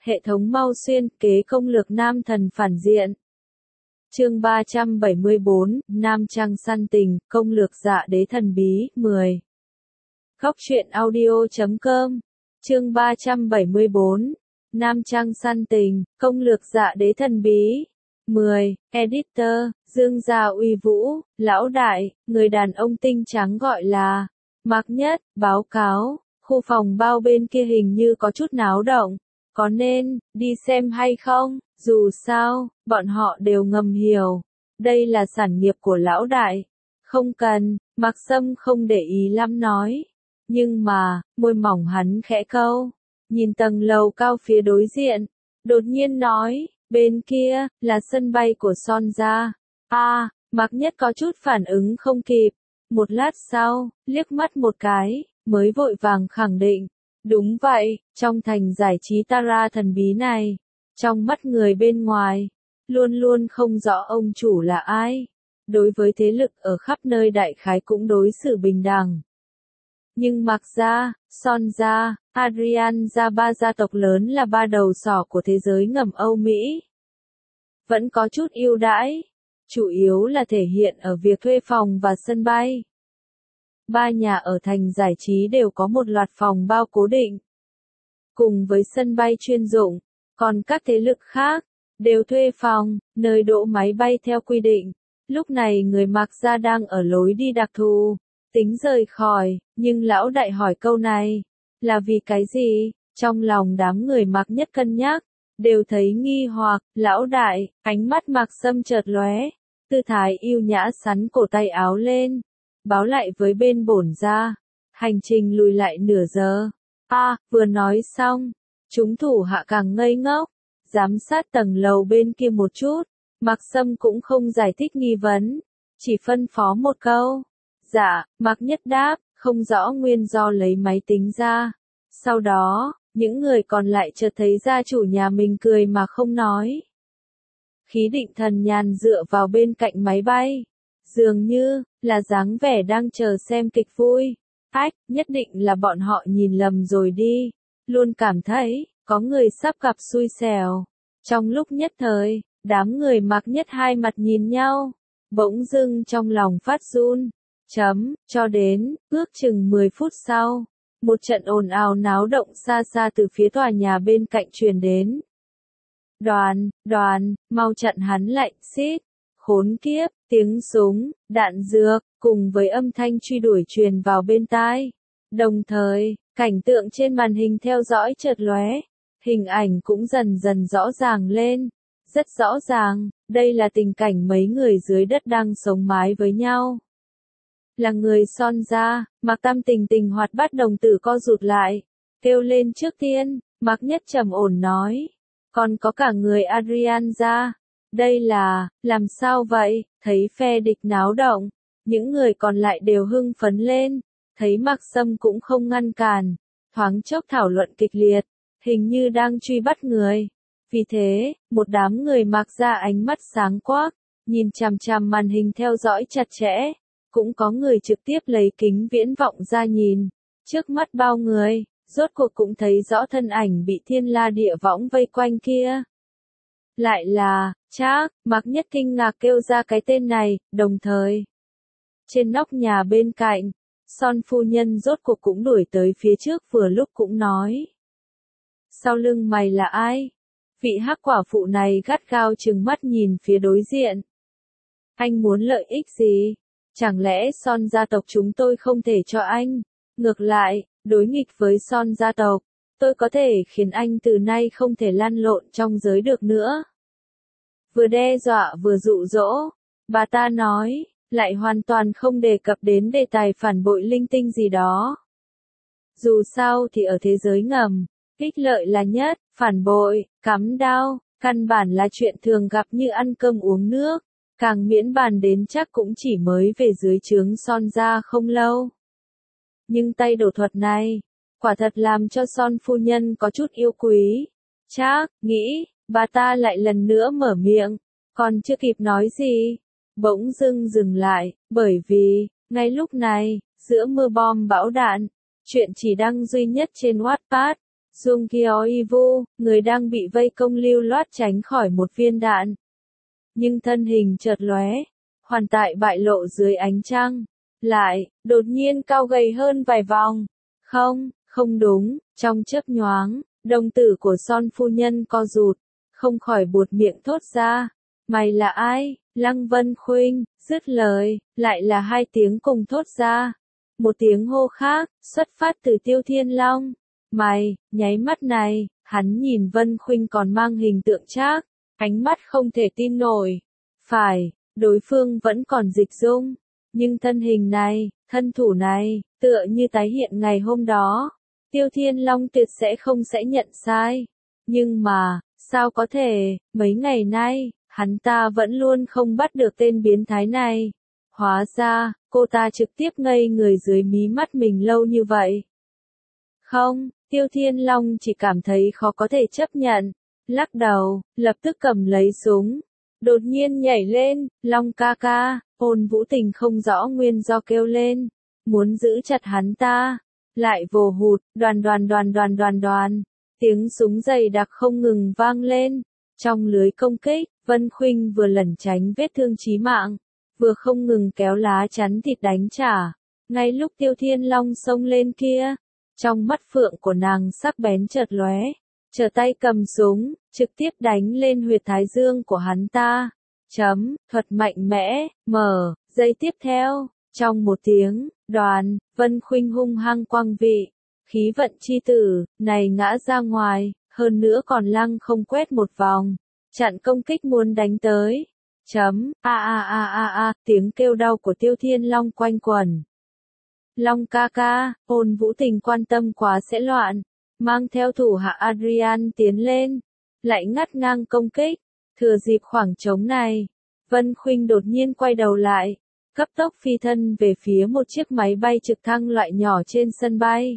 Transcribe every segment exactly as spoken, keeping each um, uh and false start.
Hệ thống mau xuyên kế công lược nam thần phản diện. Chương ba trăm bảy mươi bốn, Nam Trang săn tình, công lược dạ đế thần bí, mười. Góc truyện audio chấm com. Chương ba trăm bảy mươi bốn, Nam Trang săn tình, công lược dạ đế thần bí, mười. Editor, Dương Gia Uy Vũ, lão đại, người đàn ông tinh trắng gọi là Mạc Nhất, báo cáo, khu phòng bao bên kia hình như có chút náo động. Có nên đi xem hay không? Dù sao, bọn họ đều ngầm hiểu, đây là sản nghiệp của lão đại. Không cần, Mạc Sâm không để ý lắm nói. Nhưng mà, môi mỏng hắn khẽ câu, nhìn tầng lầu cao phía đối diện, đột nhiên nói, bên kia, là sân bay của Son gia. A, à, Mạc Nhất có chút phản ứng không kịp. Một lát sau, liếc mắt một cái, mới vội vàng khẳng định. Đúng vậy, trong thành giải trí Tara thần bí này, trong mắt người bên ngoài, luôn luôn không rõ ông chủ là ai. Đối với thế lực ở khắp nơi đại khái cũng đối xử bình đẳng. Nhưng Mạc gia, Son gia, Adrian gia ba gia tộc lớn là ba đầu sỏ của thế giới ngầm Âu Mỹ. Vẫn có chút ưu đãi, chủ yếu là thể hiện ở việc thuê phòng và sân bay. Ba nhà ở thành giải trí đều có một loạt phòng bao cố định. Cùng với sân bay chuyên dụng, còn các thế lực khác, đều thuê phòng, nơi đỗ máy bay theo quy định. Lúc này người Mạc gia đang ở lối đi đặc thù, tính rời khỏi, nhưng lão đại hỏi câu này, là vì cái gì? Trong lòng đám người Mạc Nhất cân nhắc, đều thấy nghi hoặc, lão đại, ánh mắt Mạc Sâm chợt lóe, tư thái yêu nhã sắn cổ tay áo lên. Báo lại với bên bổn gia, hành trình lùi lại nửa giờ. A, à, vừa nói xong, chúng thủ hạ càng ngây ngốc, giám sát tầng lầu bên kia một chút. Mạc Sâm cũng không giải thích nghi vấn, chỉ phân phó một câu. Dạ, Mạc Nhất đáp, không rõ nguyên do lấy máy tính ra. Sau đó, những người còn lại chợt thấy gia chủ nhà mình cười mà không nói. Khí định thần nhàn dựa vào bên cạnh máy bay. Dường như, là dáng vẻ đang chờ xem kịch vui. Ách, nhất định là bọn họ nhìn lầm rồi đi. Luôn cảm thấy, có người sắp gặp xui xẻo. Trong lúc nhất thời, đám người Mạc Nhất hai mặt nhìn nhau. Bỗng dưng trong lòng phát run. Chấm, cho đến, ước chừng mười phút sau. Một trận ồn ào náo động xa xa từ phía tòa nhà bên cạnh truyền đến. Đoàn, đoàn, mau chặn hắn lại, xít. Khốn kiếp, tiếng súng, đạn dược, cùng với âm thanh truy đuổi truyền vào bên tai. Đồng thời, cảnh tượng trên màn hình theo dõi chợt lóe, hình ảnh cũng dần dần rõ ràng lên. Rất rõ ràng, đây là tình cảnh mấy người dưới đất đang sống mái với nhau. Là người Son gia, Mạc Tam tình tình hoạt bát đồng tử co rụt lại, kêu lên trước tiên, Mạc Nhất trầm ổn nói. Còn có cả người Adrian gia. Đây là, làm sao vậy? Thấy phe địch náo động, những người còn lại đều hưng phấn lên, thấy Mạc Sâm cũng không ngăn cản, thoáng chốc thảo luận kịch liệt, hình như đang truy bắt người. Vì thế, một đám người Mạc gia ánh mắt sáng quắc, nhìn chằm chằm màn hình theo dõi chặt chẽ, cũng có người trực tiếp lấy kính viễn vọng ra nhìn, trước mắt bao người, rốt cuộc cũng thấy rõ thân ảnh bị thiên la địa võng vây quanh kia. Lại là, Trác, Mạc Nhất kinh ngạc kêu ra cái tên này, đồng thời. Trên nóc nhà bên cạnh, Son phu nhân rốt cuộc cũng đuổi tới phía trước vừa lúc cũng nói. Sau lưng mày là ai? Vị hắc quả phụ này gắt gao trừng mắt nhìn phía đối diện. Anh muốn lợi ích gì? Chẳng lẽ Son gia tộc chúng tôi không thể cho anh? Ngược lại, đối nghịch với Son gia tộc, tôi có thể khiến anh từ nay không thể lăn lộn trong giới được nữa. Vừa đe dọa vừa dụ dỗ, bà ta nói, lại hoàn toàn không đề cập đến đề tài phản bội linh tinh gì đó. Dù sao thì ở thế giới ngầm, ích lợi là nhất, phản bội, cắm đao, căn bản là chuyện thường gặp như ăn cơm uống nước, càng miễn bàn đến chắc cũng chỉ mới về dưới trướng Son gia không lâu. Nhưng tay đổ thuật này, quả thật làm cho Son phu nhân có chút yêu quý. Trác, nghĩ, bà ta lại lần nữa mở miệng, còn chưa kịp nói gì, bỗng dưng dừng lại, bởi vì, ngay lúc này, giữa mưa bom bão đạn, chuyện chỉ đăng duy nhất trên Wattpad, Dung Gyeoivu, người đang bị vây công lưu loát tránh khỏi một viên đạn. Nhưng thân hình chợt lóe, hoàn tại bại lộ dưới ánh trăng. Lại, đột nhiên cao gầy hơn vài vòng. Không, không đúng, trong chớp nhoáng, đồng tử của Son phu nhân co rụt, không khỏi buột miệng thốt ra. Mày là ai? Lăng Vân Khuynh, dứt lời, lại là hai tiếng cùng thốt ra. Một tiếng hô khác, xuất phát từ Tiêu Thiên Long. Mày, nháy mắt này, hắn nhìn Vân Khuynh còn mang hình tượng trác, ánh mắt không thể tin nổi. Phải, đối phương vẫn còn dịch dung, nhưng thân hình này, thân thủ này, tựa như tái hiện ngày hôm đó. Tiêu Thiên Long tuyệt sẽ không sẽ nhận sai. Nhưng mà, sao có thể, mấy ngày nay, hắn ta vẫn luôn không bắt được tên biến thái này. Hóa ra, cô ta trực tiếp ngây người dưới mí mắt mình lâu như vậy. Không, Tiêu Thiên Long chỉ cảm thấy khó có thể chấp nhận. Lắc đầu, lập tức cầm lấy súng. Đột nhiên nhảy lên, Long ca ca, Ôn Vũ Tình không rõ nguyên do kêu lên. Muốn giữ chặt hắn ta. Lại vồ hụt, đoàn đoàn đoàn đoàn đoàn đoàn. Tiếng súng dày đặc không ngừng vang lên. Trong lưới công kích, Vân Khuynh vừa lẩn tránh vết thương chí mạng, vừa không ngừng kéo lá chắn thịt đánh trả. Ngay lúc Tiêu Thiên Long xông lên kia, trong mắt phượng của nàng sắc bén chợt lóe, trở tay cầm súng, trực tiếp đánh lên huyệt thái dương của hắn ta. Chấm, thuật mạnh mẽ, mở, giây tiếp theo, trong một tiếng, đoàn, Vân Khuynh hung hăng quăng vị, khí vận chi tử, này ngã ra ngoài, hơn nữa còn lăng không quét một vòng, chặn công kích muốn đánh tới. Chấm, a a a a a, tiếng kêu đau của Tiêu Thiên Long quanh quẩn. Long ca ca, Ôn Vũ Tình quan tâm quá sẽ loạn, mang theo thủ hạ Adrian tiến lên, lại ngắt ngang công kích. Thừa dịp khoảng trống này, Vân Khuynh đột nhiên quay đầu lại, cấp tốc phi thân về phía một chiếc máy bay trực thăng loại nhỏ trên sân bay.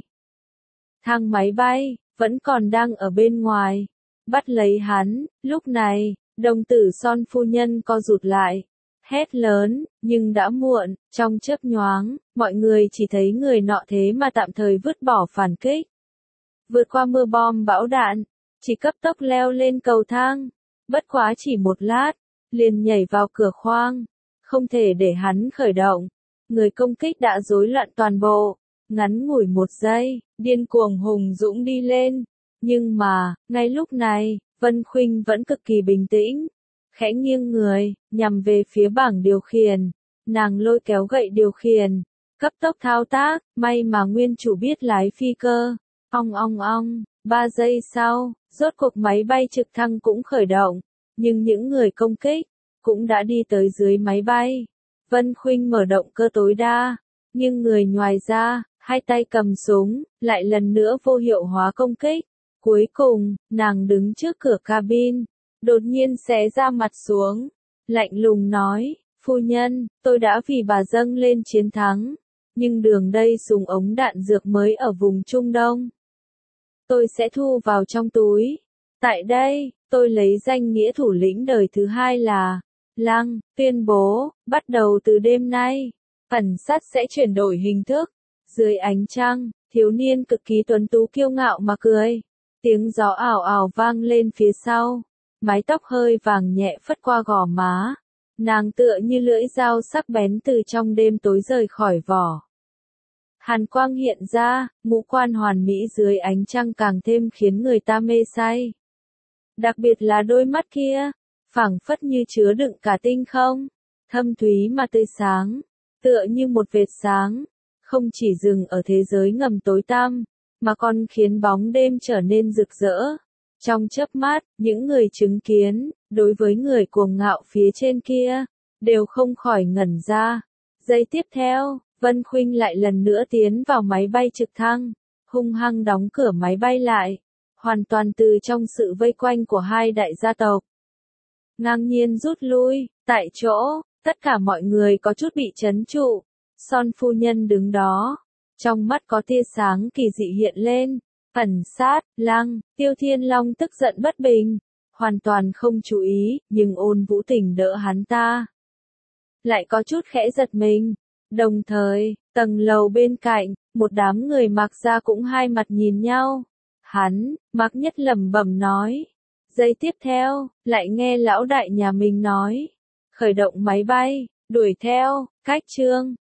Thang máy bay, vẫn còn đang ở bên ngoài, bắt lấy hắn. Lúc này, đồng tử Son phu nhân co rụt lại, hét lớn, nhưng đã muộn. Trong chớp nhoáng, mọi người chỉ thấy người nọ thế mà tạm thời vứt bỏ phản kích, vượt qua mưa bom bão đạn, chỉ cấp tốc leo lên cầu thang. Bất quá chỉ một lát, liền nhảy vào cửa khoang, không thể để hắn khởi động. Người công kích đã rối loạn toàn bộ. Ngắn ngủi một giây, điên cuồng hùng dũng đi lên. Nhưng mà, ngay lúc này, Vân Khuynh vẫn cực kỳ bình tĩnh. Khẽ nghiêng người, nhằm về phía bảng điều khiển. Nàng lôi kéo gậy điều khiển, cấp tốc thao tác, may mà nguyên chủ biết lái phi cơ. Ong ong ong, ba giây sau, rốt cuộc máy bay trực thăng cũng khởi động. Nhưng những người công kích, cũng đã đi tới dưới máy bay. Vân Khuynh mở động cơ tối đa, nhưng người ngoài ra, hai tay cầm súng, lại lần nữa vô hiệu hóa công kích. Cuối cùng, nàng đứng trước cửa cabin, đột nhiên xé ra mặt xuống, lạnh lùng nói, phu nhân, tôi đã vì bà dâng lên chiến thắng, nhưng đường đây súng ống đạn dược mới ở vùng Trung Đông. Tôi sẽ thu vào trong túi. Tại đây, tôi lấy danh nghĩa thủ lĩnh đời thứ hai là Lăng, tuyên bố, bắt đầu từ đêm nay, ẩn sát sẽ chuyển đổi hình thức. Dưới ánh trăng, thiếu niên cực kỳ tuấn tú kiêu ngạo mà cười. Tiếng gió ảo ảo vang lên phía sau. Mái tóc hơi vàng nhẹ phất qua gò má. Nàng tựa như lưỡi dao sắc bén từ trong đêm tối rời khỏi vỏ. Hàn quang hiện ra, ngũ quan hoàn mỹ dưới ánh trăng càng thêm khiến người ta mê say. Đặc biệt là đôi mắt kia, phảng phất như chứa đựng cả tinh không, thâm thúy mà tươi sáng, tựa như một vệt sáng, không chỉ dừng ở thế giới ngầm tối tăm, mà còn khiến bóng đêm trở nên rực rỡ. Trong chớp mắt, những người chứng kiến, đối với người cuồng ngạo phía trên kia, đều không khỏi ngẩn ra. Giây tiếp theo, Vân Khuynh lại lần nữa tiến vào máy bay trực thăng, hung hăng đóng cửa máy bay lại, hoàn toàn từ trong sự vây quanh của hai đại gia tộc. Ngang nhiên rút lui, tại chỗ, tất cả mọi người có chút bị chấn trụ. Son phu nhân đứng đó, trong mắt có tia sáng kỳ dị hiện lên. Ẩn sát, Lăng, Tiêu Thiên Long tức giận bất bình, hoàn toàn không chú ý, nhưng Ôn Vũ Tình đỡ hắn ta. Lại có chút khẽ giật mình. Đồng thời, tầng lầu bên cạnh, một đám người mặc ra cũng hai mặt nhìn nhau. hắn, Mạc Nhất lẩm bẩm nói. Giây tiếp theo, lại nghe lão đại nhà mình nói. Khởi động máy bay, đuổi theo, cách chương.